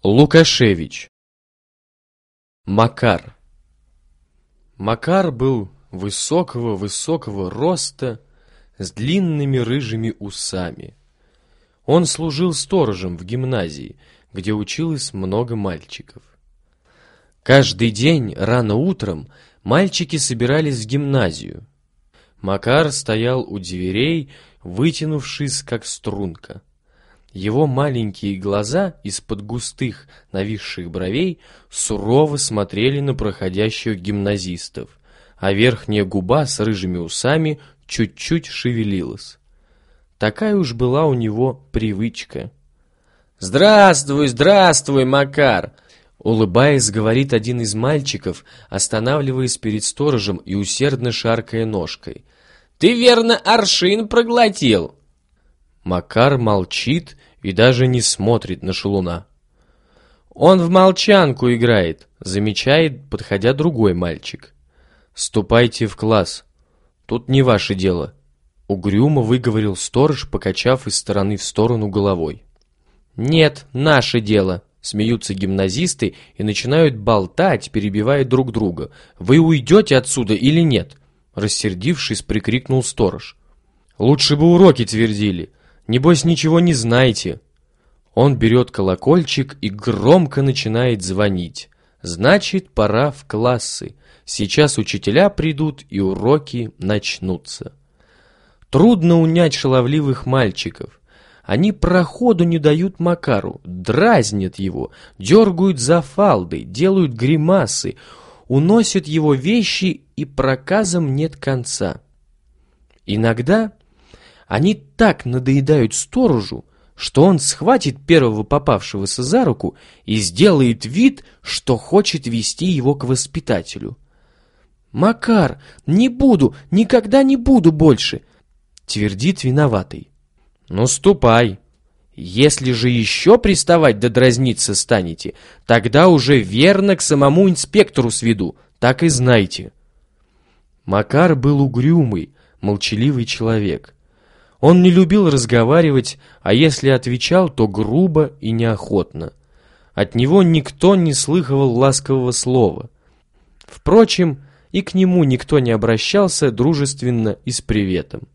Лукашевич. Макар. Макар был высокого роста, с длинными рыжими усами. Он служил сторожем в гимназии, где училось много мальчиков. Каждый день рано утром мальчики собирались в гимназию. Макар стоял у дверей, вытянувшись как струнка. Его маленькие глаза из-под густых нависших бровей сурово смотрели на проходящих гимназистов, а верхняя губа с рыжими усами чуть-чуть шевелилась. Такая уж была у него привычка. «Здравствуй, здравствуй, Макар!» Улыбаясь, говорит один из мальчиков, останавливаясь перед сторожем и усердно шаркая ножкой. «Ты, верно, аршин проглотил?» Макар молчит и даже не смотрит на шалуна. «Он в молчанку играет», — замечает, подходя другой мальчик. «Ступайте в класс. Тут не ваше дело», — угрюмо выговорил сторож, покачав из стороны в сторону головой. «Нет, наше дело», — смеются гимназисты и начинают болтать, перебивая друг друга. «Вы уйдете отсюда или нет?» — рассердившись, прикрикнул сторож. «Лучше бы уроки твердили. Небось, ничего не знаете». Он берет колокольчик и громко начинает звонить. Значит, пора в классы. Сейчас учителя придут и уроки начнутся. Трудно унять шаловливых мальчиков. Они проходу не дают Макару, дразнят его, дергают за фалды, делают гримасы, уносят его вещи, и проказам нет конца. Иногда они так надоедают сторожу, что он схватит первого попавшегося за руку и сделает вид, что хочет вести его к воспитателю. «Макар, не буду, никогда не буду больше!» — твердит виноватый. «Ну, ступай. Если же еще приставать да дразниться станете, тогда уже верно к самому инспектору сведу, так и знайте». Макар был угрюмый, молчаливый человек. Он не любил разговаривать, а если отвечал, то грубо и неохотно. От него никто не слыхивал ласкового слова. Впрочем, и к нему никто не обращался дружественно и с приветом.